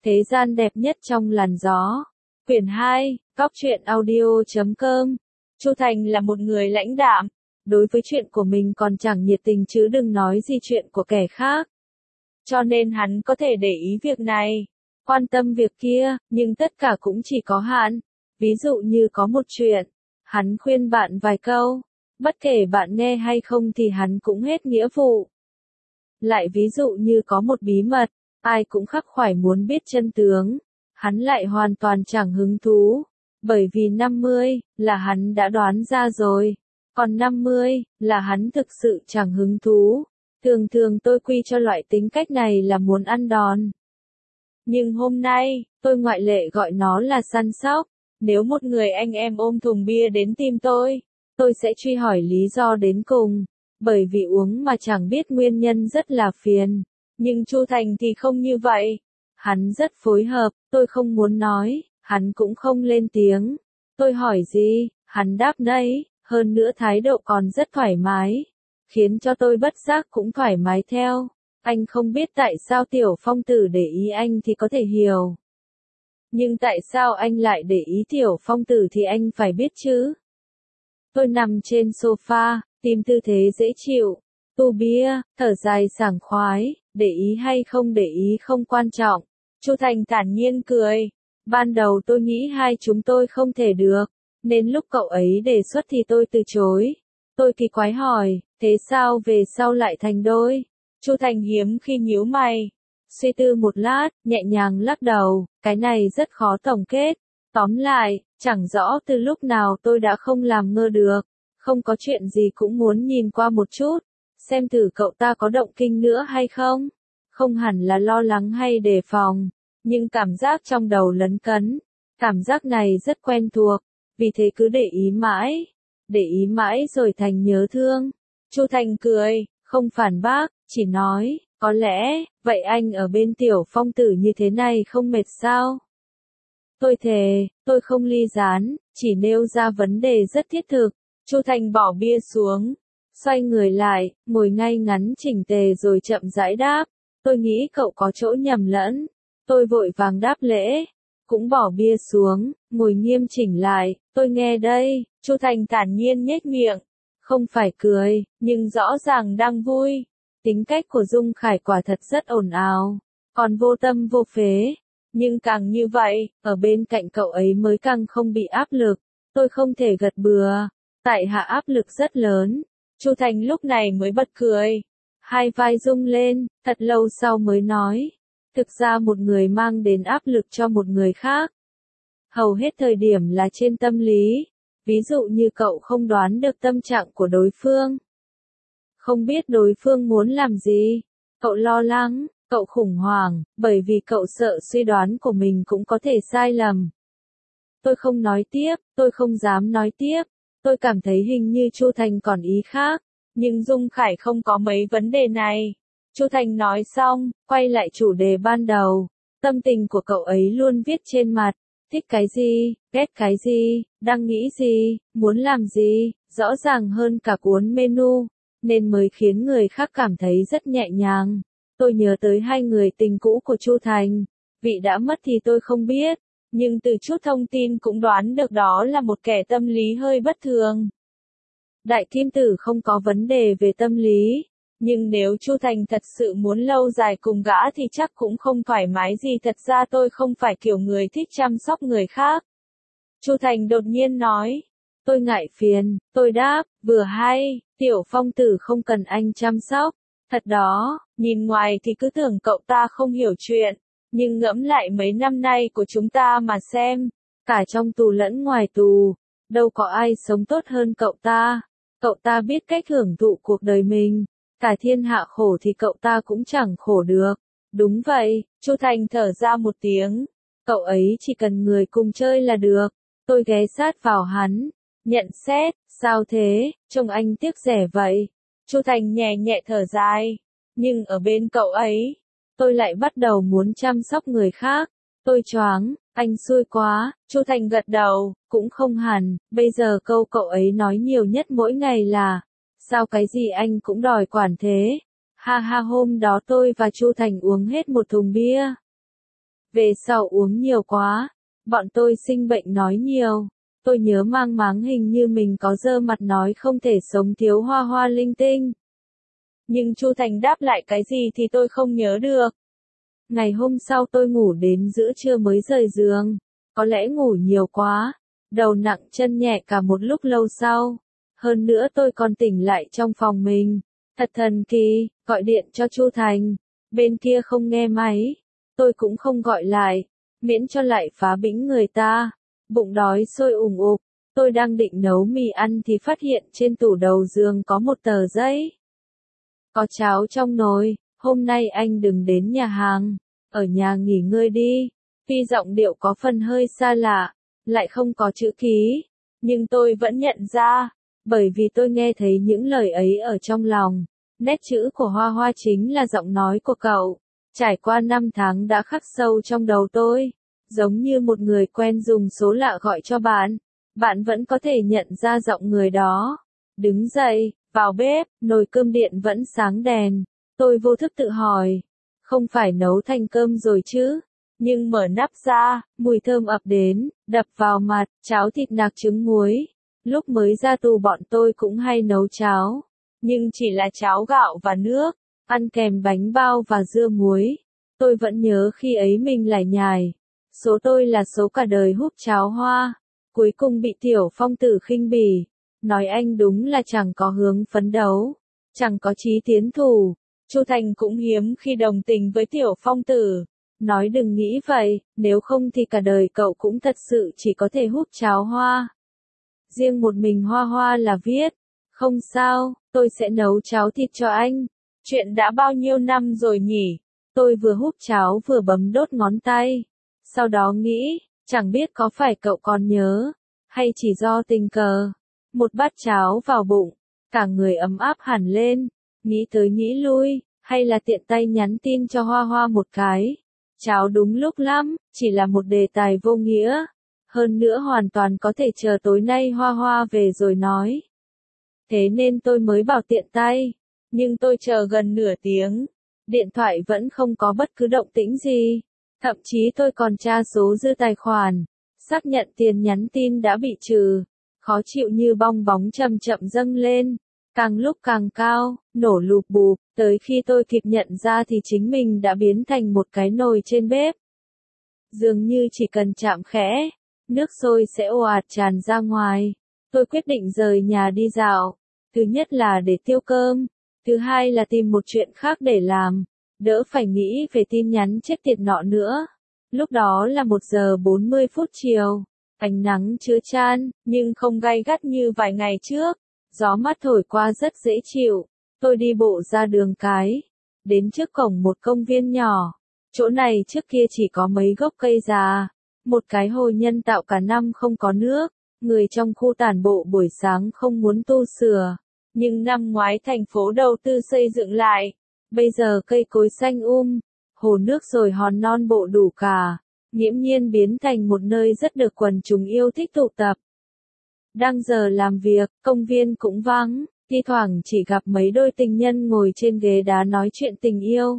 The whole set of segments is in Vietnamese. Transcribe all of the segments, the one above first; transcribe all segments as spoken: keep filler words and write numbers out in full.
Thế gian đẹp nhất trong làn gió. Quyển hai, góc truyện audio chấm com. Chu Thành là một người lãnh đạm, đối với chuyện của mình còn chẳng nhiệt tình chứ đừng nói gì chuyện của kẻ khác. Cho nên hắn có thể để ý việc này, quan tâm việc kia, nhưng tất cả cũng chỉ có hạn. Ví dụ như có một chuyện, hắn khuyên bạn vài câu, bất kể bạn nghe hay không thì hắn cũng hết nghĩa vụ. Lại ví dụ như có một bí mật, ai cũng khắc khoải muốn biết chân tướng, hắn lại hoàn toàn chẳng hứng thú, bởi vì năm mươi là hắn đã đoán ra rồi, còn năm mươi là hắn thực sự chẳng hứng thú. Thường thường tôi quy cho loại tính cách này là muốn ăn đòn. Nhưng hôm nay, tôi ngoại lệ gọi nó là săn sóc. Nếu một người anh em ôm thùng bia đến tìm tôi, tôi sẽ truy hỏi lý do đến cùng, bởi vì uống mà chẳng biết nguyên nhân rất là phiền. Nhưng Chu Thành thì không như vậy. Hắn rất phối hợp, tôi không muốn nói, hắn cũng không lên tiếng. Tôi hỏi gì, hắn đáp nấy, hơn nữa thái độ còn rất thoải mái, khiến cho tôi bất giác cũng thoải mái theo. Anh không biết tại sao Tiểu Phong Tử để ý anh thì có thể hiểu. Nhưng tại sao anh lại để ý Tiểu Phong Tử thì anh phải biết chứ. Tôi nằm trên sofa, tìm tư thế dễ chịu, tu bia, thở dài sảng khoái, để ý hay không để ý không quan trọng. Chu Thành thản nhiên cười. Ban đầu tôi nghĩ hai chúng tôi không thể được, nên lúc cậu ấy đề xuất thì tôi từ chối. Tôi kỳ quái hỏi, thế sao về sau lại thành đôi? Chu Thành hiếm khi nhíu mày, suy tư một lát, nhẹ nhàng lắc đầu, cái này rất khó tổng kết. Tóm lại, chẳng rõ từ lúc nào tôi đã không làm ngơ được, không có chuyện gì cũng muốn nhìn qua một chút, xem thử cậu ta có động kinh nữa hay không. Không hẳn là lo lắng hay đề phòng, nhưng cảm giác trong đầu lấn cấn, cảm giác này rất quen thuộc, vì thế cứ để ý mãi, để ý mãi rồi thành nhớ thương. Chu Thành cười, không phản bác, chỉ nói, có lẽ, vậy anh ở bên Tiểu Phong Tử như thế này không mệt sao? Tôi thề, tôi không ly gián, chỉ nêu ra vấn đề rất thiết thực. Chu Thành bỏ bia xuống, xoay người lại, ngồi ngay ngắn chỉnh tề rồi chậm rãi đáp, tôi nghĩ cậu có chỗ nhầm lẫn. Tôi vội vàng đáp lễ, cũng bỏ bia xuống, ngồi nghiêm chỉnh lại, tôi nghe đây. Chu Thành thản nhiên nhếch miệng, không phải cười, nhưng rõ ràng đang vui. Tính cách của Dung Khải quả thật rất ồn ào, còn vô tâm vô phế. Nhưng càng như vậy, ở bên cạnh cậu ấy mới càng không bị áp lực. Tôi không thể gật bừa, tại hạ áp lực rất lớn. Chu Thành lúc này mới bật cười, hai vai rung lên, thật lâu sau mới nói, thực ra một người mang đến áp lực cho một người khác, hầu hết thời điểm là trên tâm lý. Ví dụ như cậu không đoán được tâm trạng của đối phương, không biết đối phương muốn làm gì, cậu lo lắng, cậu khủng hoảng, bởi vì cậu sợ suy đoán của mình cũng có thể sai lầm. Tôi không nói tiếp, tôi không dám nói tiếp, tôi cảm thấy hình như Chu Thành còn ý khác, nhưng Dung Khải không có mấy vấn đề này. Chu Thành nói xong, quay lại chủ đề ban đầu, tâm tình của cậu ấy luôn viết trên mặt, thích cái gì, ghét cái gì, đang nghĩ gì, muốn làm gì, rõ ràng hơn cả cuốn menu, nên mới khiến người khác cảm thấy rất nhẹ nhàng. Tôi nhớ tới hai người tình cũ của Chu Thành, vị đã mất thì tôi không biết, nhưng từ chút thông tin cũng đoán được đó là một kẻ tâm lý hơi bất thường. Đại Kim Tử không có vấn đề về tâm lý, nhưng nếu Chu Thành thật sự muốn lâu dài cùng gã thì chắc cũng không thoải mái gì. Thật ra tôi không phải kiểu người thích chăm sóc người khác. Chu Thành đột nhiên nói. Tôi ngại phiền, tôi đáp, vừa hay, Tiểu Phong Tử không cần anh chăm sóc. Thật đó, nhìn ngoài thì cứ tưởng cậu ta không hiểu chuyện, nhưng ngẫm lại mấy năm nay của chúng ta mà xem, cả trong tù lẫn ngoài tù, đâu có ai sống tốt hơn cậu ta. Cậu ta biết cách hưởng thụ cuộc đời mình, cả thiên hạ khổ thì cậu ta cũng chẳng khổ được. Đúng vậy, Chu Thành thở ra một tiếng, cậu ấy chỉ cần người cùng chơi là được. Tôi ghé sát vào hắn, nhận xét, sao thế, trông anh tiếc rẻ vậy. Chu Thành nhẹ nhẹ thở dài, nhưng ở bên cậu ấy, tôi lại bắt đầu muốn chăm sóc người khác. Tôi choáng, anh xui quá. Chu Thành gật đầu, cũng không hẳn, bây giờ câu cậu ấy nói nhiều nhất mỗi ngày là, sao cái gì anh cũng đòi quản thế. Ha ha, hôm đó tôi và Chu Thành uống hết một thùng bia. Về sau uống nhiều quá, bọn tôi sinh bệnh nói nhiều. Tôi nhớ mang máng hình như mình có dơ mặt nói không thể sống thiếu hoa hoa linh tinh. Nhưng Chu Thành đáp lại cái gì thì tôi không nhớ được. Ngày hôm sau tôi ngủ đến giữa trưa mới rời giường. Có lẽ ngủ nhiều quá, đầu nặng chân nhẹ cả một lúc lâu sau. Hơn nữa tôi còn tỉnh lại trong phòng mình. Thật thần kỳ, gọi điện cho Chu Thành. Bên kia không nghe máy. Tôi cũng không gọi lại, miễn cho lại phá bĩnh người ta. Bụng đói sôi ủng ục. Tôi đang định nấu mì ăn thì phát hiện trên tủ đầu giường có một tờ giấy. Có cháo trong nồi, hôm nay anh đừng đến nhà hàng, ở nhà nghỉ ngơi đi. Tuy giọng điệu có phần hơi xa lạ, lại không có chữ ký, nhưng tôi vẫn nhận ra, bởi vì tôi nghe thấy những lời ấy ở trong lòng. Nét chữ của Hoa Hoa chính là giọng nói của cậu, trải qua năm tháng đã khắc sâu trong đầu tôi, giống như một người quen dùng số lạ gọi cho bạn, bạn vẫn có thể nhận ra giọng người đó. Đứng dậy, vào bếp, nồi cơm điện vẫn sáng đèn, tôi vô thức tự hỏi, không phải nấu thành cơm rồi chứ? Nhưng mở nắp ra, mùi thơm ập đến, đập vào mặt, cháo thịt nạc trứng muối. Lúc mới ra tù bọn tôi cũng hay nấu cháo, nhưng chỉ là cháo gạo và nước, ăn kèm bánh bao và dưa muối. Tôi vẫn nhớ khi ấy mình lải nhải, số tôi là số cả đời húp cháo hoa, cuối cùng bị Tiểu Phong Tử khinh bỉ, nói anh đúng là chẳng có hướng phấn đấu, chẳng có chí tiến thủ. Chu Thành cũng hiếm khi đồng tình với Tiểu Phong Tử. Nói đừng nghĩ vậy, nếu không thì cả đời cậu cũng thật sự chỉ có thể hút cháo hoa. Riêng một mình Hoa Hoa là viết, không sao, tôi sẽ nấu cháo thịt cho anh. Chuyện đã bao nhiêu năm rồi nhỉ? Tôi vừa hút cháo vừa bấm đốt ngón tay. Sau đó nghĩ, chẳng biết có phải cậu còn nhớ, hay chỉ do tình cờ. Một bát cháo vào bụng, cả người ấm áp hẳn lên, nghĩ tới nghĩ lui, hay là tiện tay nhắn tin cho Hoa Hoa một cái. Cháo đúng lúc lắm, chỉ là một đề tài vô nghĩa. Hơn nữa hoàn toàn có thể chờ tối nay Hoa Hoa về rồi nói. Thế nên tôi mới bảo tiện tay. Nhưng tôi chờ gần nửa tiếng. Điện thoại vẫn không có bất cứ động tĩnh gì. Thậm chí tôi còn tra số dư tài khoản. Xác nhận tiền nhắn tin đã bị trừ. Khó chịu như bong bóng chậm chậm dâng lên. Càng lúc càng cao, nổ lụp bụp, tới khi tôi kịp nhận ra thì chính mình đã biến thành một cái nồi trên bếp. Dường như chỉ cần chạm khẽ, nước sôi sẽ ồ ạt tràn ra ngoài. Tôi quyết định rời nhà đi dạo. Thứ nhất là để tiêu cơm, thứ hai là tìm một chuyện khác để làm, đỡ phải nghĩ về tin nhắn chết tiệt nọ nữa. Lúc đó là một giờ bốn mươi phút chiều, ánh nắng chứa chan, nhưng không gay gắt như vài ngày trước. Gió mát thổi qua rất dễ chịu. Tôi đi bộ ra đường cái, đến trước cổng một công viên nhỏ. Chỗ này trước kia chỉ có mấy gốc cây già, một cái hồ nhân tạo cả năm không có nước. Người trong khu tản bộ buổi sáng không muốn tu sửa, nhưng năm ngoái thành phố đầu tư xây dựng lại. Bây giờ cây cối xanh um, hồ nước rồi hòn non bộ đủ cả, nghiễm nhiên biến thành một nơi rất được quần chúng yêu thích tụ tập. Đang giờ làm việc, công viên cũng vắng, thi thoảng chỉ gặp mấy đôi tình nhân ngồi trên ghế đá nói chuyện tình yêu.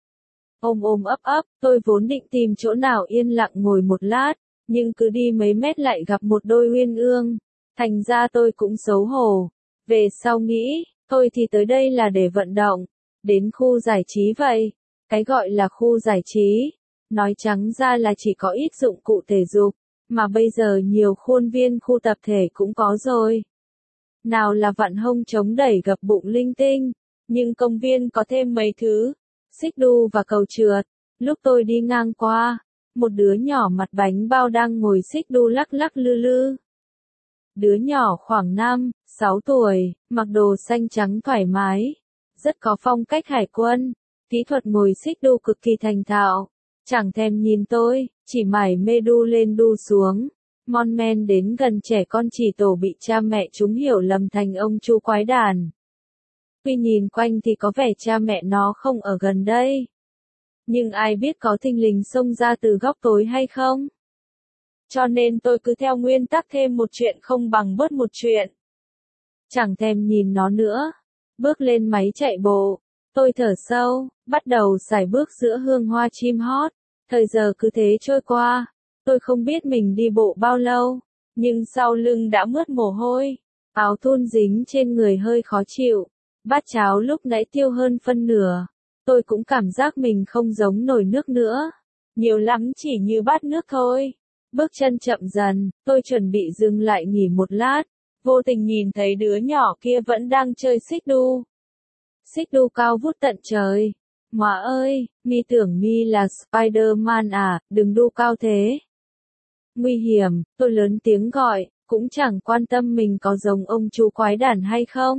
Ôm ôm ấp ấp, tôi vốn định tìm chỗ nào yên lặng ngồi một lát, nhưng cứ đi mấy mét lại gặp một đôi uyên ương, thành ra tôi cũng xấu hổ. Về sau nghĩ, tôi thì tới đây là để vận động, đến khu giải trí vậy. Cái gọi là khu giải trí, nói trắng ra là chỉ có ít dụng cụ thể dục. Mà bây giờ nhiều khuôn viên khu tập thể cũng có rồi. Nào là vặn hông chống đẩy gập bụng linh tinh, nhưng công viên có thêm mấy thứ, xích đu và cầu trượt. Lúc tôi đi ngang qua, một đứa nhỏ mặt bánh bao đang ngồi xích đu lắc lắc lư lư. Đứa nhỏ khoảng năm, sáu tuổi, mặc đồ xanh trắng thoải mái, rất có phong cách hải quân, kỹ thuật ngồi xích đu cực kỳ thành thạo. Chẳng thèm nhìn tôi, chỉ mải mê đu lên đu xuống. Mon men đến gần trẻ con chỉ tổ bị cha mẹ chúng hiểu lầm thành ông chú quái đản. Tuy nhìn quanh thì có vẻ cha mẹ nó không ở gần đây. Nhưng ai biết có thình lình xông ra từ góc tối hay không? Cho nên tôi cứ theo nguyên tắc thêm một chuyện không bằng bớt một chuyện. Chẳng thèm nhìn nó nữa. Bước lên máy chạy bộ. Tôi thở sâu, bắt đầu sải bước giữa hương hoa chim hót. Thời giờ cứ thế trôi qua, tôi không biết mình đi bộ bao lâu, nhưng sau lưng đã mướt mồ hôi, áo thun dính trên người hơi khó chịu, bát cháo lúc nãy tiêu hơn phân nửa, tôi cũng cảm giác mình không giống nồi nước nữa, nhiều lắm chỉ như bát nước thôi. Bước chân chậm dần, tôi chuẩn bị dừng lại nghỉ một lát, vô tình nhìn thấy đứa nhỏ kia vẫn đang chơi xích đu. Xích đu cao vút tận trời. Ngoà ơi, mi tưởng mi là Spider-Man à, đừng đu cao thế. Nguy hiểm, tôi lớn tiếng gọi, cũng chẳng quan tâm mình có giống ông chú quái đản hay không.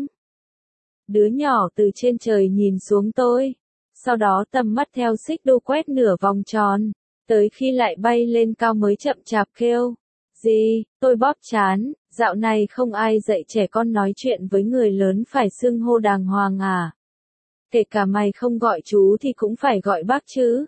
Đứa nhỏ từ trên trời nhìn xuống tôi, sau đó tầm mắt theo xích đu quét nửa vòng tròn, tới khi lại bay lên cao mới chậm chạp kêu. Gì, tôi bóp chán, dạo này không ai dạy trẻ con nói chuyện với người lớn phải xưng hô đàng hoàng à. Kể cả mày không gọi chú thì cũng phải gọi bác chứ.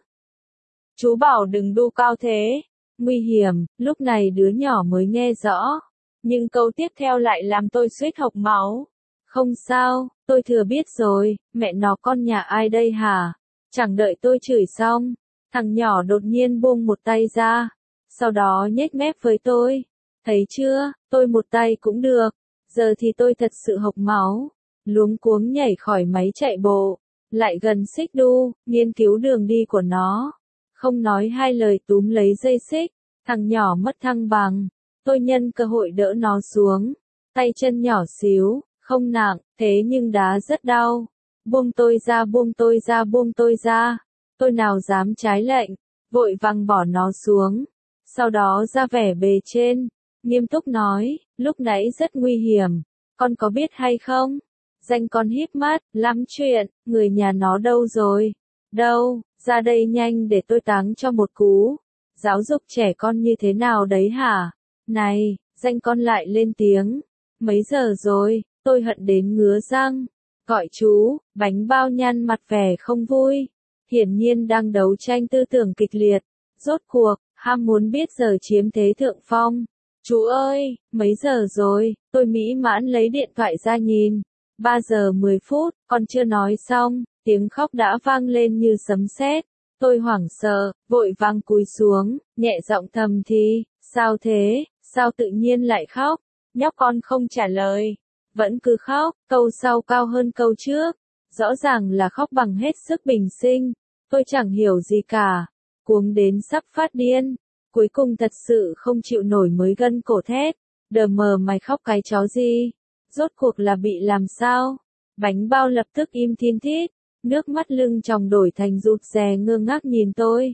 Chú bảo đừng đu cao thế. Nguy hiểm, lúc này đứa nhỏ mới nghe rõ. Nhưng câu tiếp theo lại làm tôi suýt hộc máu. Không sao, tôi thừa biết rồi, mẹ nó con nhà ai đây hả? Chẳng đợi tôi chửi xong, thằng nhỏ đột nhiên buông một tay ra. Sau đó nhếch mép với tôi. Thấy chưa, tôi một tay cũng được. Giờ thì tôi thật sự hộc máu. Luống cuống nhảy khỏi máy chạy bộ, lại gần xích đu, nghiên cứu đường đi của nó. Không nói hai lời túm lấy dây xích, thằng nhỏ mất thăng bằng. Tôi nhân cơ hội đỡ nó xuống, tay chân nhỏ xíu, không nặng, thế nhưng đá rất đau. Buông tôi ra buông tôi ra buông tôi ra. Tôi nào dám trái lệnh, vội vàng bỏ nó xuống. Sau đó ra vẻ bề trên, nghiêm túc nói, lúc nãy rất nguy hiểm, con có biết hay không? Danh con híp mắt, lắm chuyện, người nhà nó đâu rồi? Đâu, ra đây nhanh để tôi táng cho một cú. Giáo dục trẻ con như thế nào đấy hả? Này, danh con lại lên tiếng. Mấy giờ rồi, tôi hận đến ngứa răng. Gọi chú, bánh bao nhăn mặt vẻ không vui. Hiển nhiên đang đấu tranh tư tưởng kịch liệt. Rốt cuộc, ham muốn biết giờ chiếm thế thượng phong. Chú ơi, mấy giờ rồi, tôi mỹ mãn lấy điện thoại ra nhìn. ba giờ mười phút, còn chưa nói xong, tiếng khóc đã vang lên như sấm sét. Tôi hoảng sợ, vội vàng cúi xuống, nhẹ giọng thầm thì, sao thế, sao tự nhiên lại khóc? Nhóc con không trả lời, vẫn cứ khóc, câu sau cao hơn câu trước. Rõ ràng là khóc bằng hết sức bình sinh, tôi chẳng hiểu gì cả, cuống đến sắp phát điên. Cuối cùng thật sự không chịu nổi mới gân cổ thét, đờ mờ mày khóc cái chó gì? Rốt cuộc là bị làm sao? Bánh bao lập tức im thiên thít, nước mắt lưng tròng đổi thành rụt rè ngơ ngác nhìn tôi.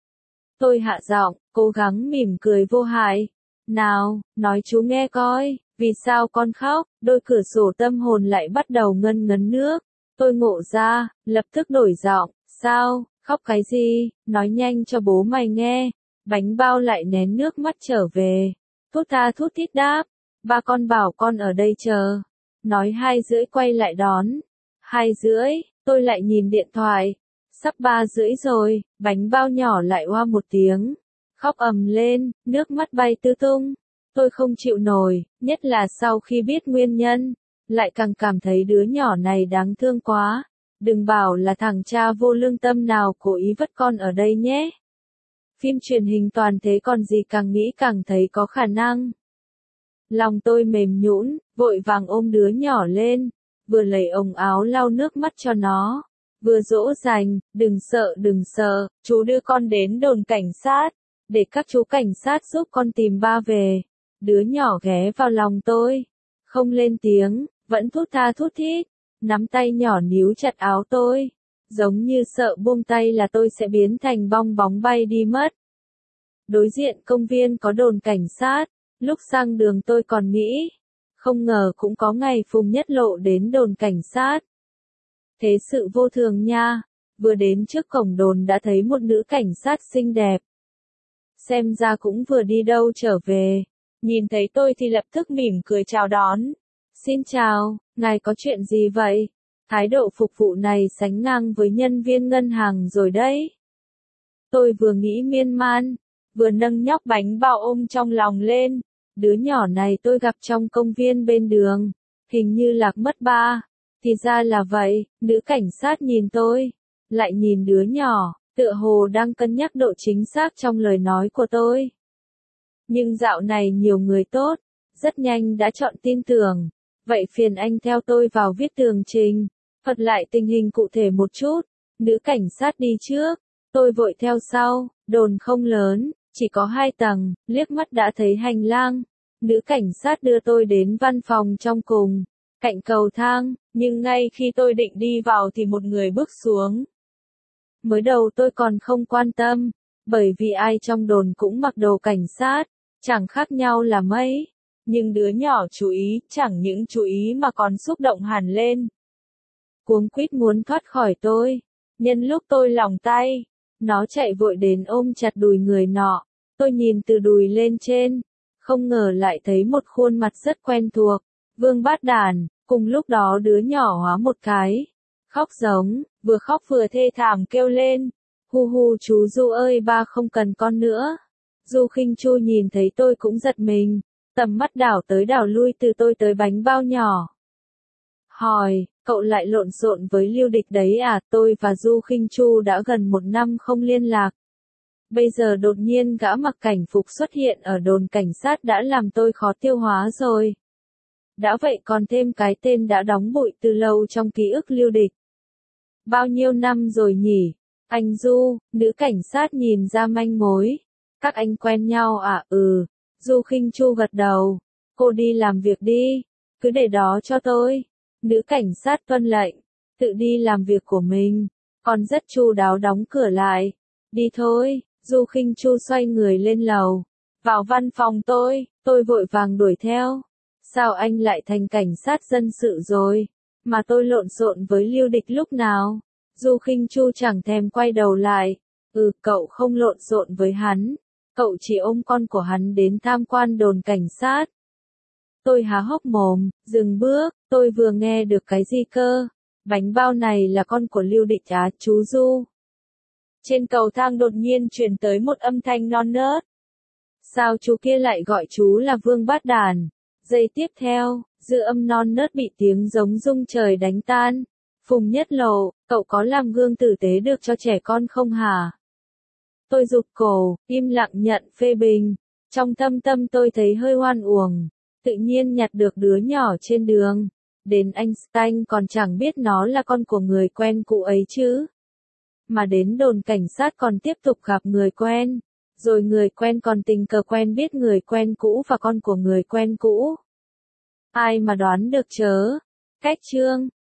Tôi hạ giọng, cố gắng mỉm cười vô hại. Nào, nói chú nghe coi, vì sao con khóc? Đôi cửa sổ tâm hồn lại bắt đầu ngân ngấn nước. Tôi ngộ ra, lập tức đổi giọng, sao, khóc cái gì, nói nhanh cho bố mày nghe. Bánh bao lại nén nước mắt trở về. Thút tha thút thít đáp. Ba con bảo con ở đây chờ. Nói hai rưỡi quay lại đón. Hai rưỡi, tôi lại nhìn điện thoại. Sắp ba rưỡi rồi, bánh bao nhỏ lại oa một tiếng. Khóc ầm lên, nước mắt bay tứ tung. Tôi không chịu nổi, nhất là sau khi biết nguyên nhân. Lại càng cảm thấy đứa nhỏ này đáng thương quá. Đừng bảo là thằng cha vô lương tâm nào cố ý vất con ở đây nhé. Phim truyền hình toàn thế còn gì càng nghĩ càng thấy có khả năng. Lòng tôi mềm nhũn, vội vàng ôm đứa nhỏ lên, vừa lấy ống áo lau nước mắt cho nó, vừa dỗ dành, đừng sợ đừng sợ, chú đưa con đến đồn cảnh sát, để các chú cảnh sát giúp con tìm ba về. Đứa nhỏ ghé vào lòng tôi, không lên tiếng, vẫn thút tha thút thít, nắm tay nhỏ níu chặt áo tôi, giống như sợ buông tay là tôi sẽ biến thành bong bóng bay đi mất. Đối diện công viên có đồn cảnh sát, lúc sang đường tôi còn nghĩ, không ngờ cũng có ngày Phùng Nhất Lộ đến đồn cảnh sát. Thế sự vô thường nha, vừa đến trước cổng đồn đã thấy một nữ cảnh sát xinh đẹp. Xem ra cũng vừa đi đâu trở về, nhìn thấy tôi thì lập tức mỉm cười chào đón. Xin chào, ngài có chuyện gì vậy? Thái độ phục vụ này sánh ngang với nhân viên ngân hàng rồi đấy. Tôi vừa nghĩ miên man, vừa nâng nhóc bánh bao ôm trong lòng lên. Đứa nhỏ này tôi gặp trong công viên bên đường, hình như lạc mất ba. Thì ra là vậy, nữ cảnh sát nhìn tôi, lại nhìn đứa nhỏ, tựa hồ đang cân nhắc độ chính xác trong lời nói của tôi. Nhưng dạo này nhiều người tốt, rất nhanh đã chọn tin tưởng. Vậy phiền anh theo tôi vào viết tường trình, thuật lại tình hình cụ thể một chút. Nữ cảnh sát đi trước, tôi vội theo sau, đồn không lớn, chỉ có hai tầng, liếc mắt đã thấy hành lang. Nữ cảnh sát đưa tôi đến văn phòng trong cùng, cạnh cầu thang, nhưng ngay khi tôi định đi vào thì một người bước xuống. Mới đầu tôi còn không quan tâm, bởi vì ai trong đồn cũng mặc đồ cảnh sát, chẳng khác nhau là mấy. Nhưng đứa nhỏ chú ý, chẳng những chú ý mà còn xúc động hẳn lên. Cuống quýt muốn thoát khỏi tôi, nhân lúc tôi lỏng tay, nó chạy vội đến ôm chặt đùi người nọ. Tôi nhìn từ đùi lên trên, không ngờ lại thấy một khuôn mặt rất quen thuộc, Vương Bát Đàn. Cùng lúc đó đứa nhỏ hóa một cái, khóc giống, vừa khóc vừa thê thảm kêu lên, hu hu chú Du ơi ba không cần con nữa. Du Khinh Chu nhìn thấy tôi cũng giật mình, tầm mắt đảo tới đảo lui từ tôi tới bánh bao nhỏ. Hỏi, cậu lại lộn xộn với Lưu Địch đấy à? Tôi và Du Khinh Chu đã gần một năm không liên lạc. Bây giờ đột nhiên gã mặc cảnh phục xuất hiện ở đồn cảnh sát đã làm tôi khó tiêu hóa rồi. Đã vậy còn thêm cái tên đã đóng bụi từ lâu trong ký ức Lưu Địch. Bao nhiêu năm rồi nhỉ? Anh Du, nữ cảnh sát nhìn ra manh mối. Các anh quen nhau à? Ừ. Du Khinh Chu gật đầu. Cô đi làm việc đi. Cứ để đó cho tôi. Nữ cảnh sát tuân lệnh. Tự đi làm việc của mình. Còn rất chu đáo đóng cửa lại. Đi thôi. Du Khinh Chu xoay người lên lầu. Vào văn phòng tôi. Tôi vội vàng đuổi theo. Sao anh lại thành cảnh sát dân sự rồi? Mà tôi lộn xộn với Lưu Địch lúc nào? Du Khinh Chu chẳng thèm quay đầu lại. Ừ, cậu không lộn xộn với hắn. Cậu chỉ ôm con của hắn đến tham quan đồn cảnh sát. Tôi há hốc mồm, dừng bước, tôi vừa nghe được cái gì cơ? Bánh bao này là con của Lưu Địch á, chú Du. Trên cầu thang đột nhiên truyền tới một âm thanh non nớt. Sao chú kia lại gọi chú là Vương Bát Đàn? Giây tiếp theo, dư âm non nớt bị tiếng giống rung trời đánh tan. Phùng Nhất Lộ, cậu có làm gương tử tế được cho trẻ con không hả? Tôi rụt cổ, im lặng nhận phê bình. Trong thâm tâm tôi thấy hơi hoan uổng. Tự nhiên nhặt được đứa nhỏ trên đường. Đến Einstein còn chẳng biết nó là con của người quen cũ ấy chứ. Mà đến đồn cảnh sát còn tiếp tục gặp người quen. Rồi người quen còn tình cờ quen biết người quen cũ và con của người quen cũ. Ai mà đoán được chớ. Cách chương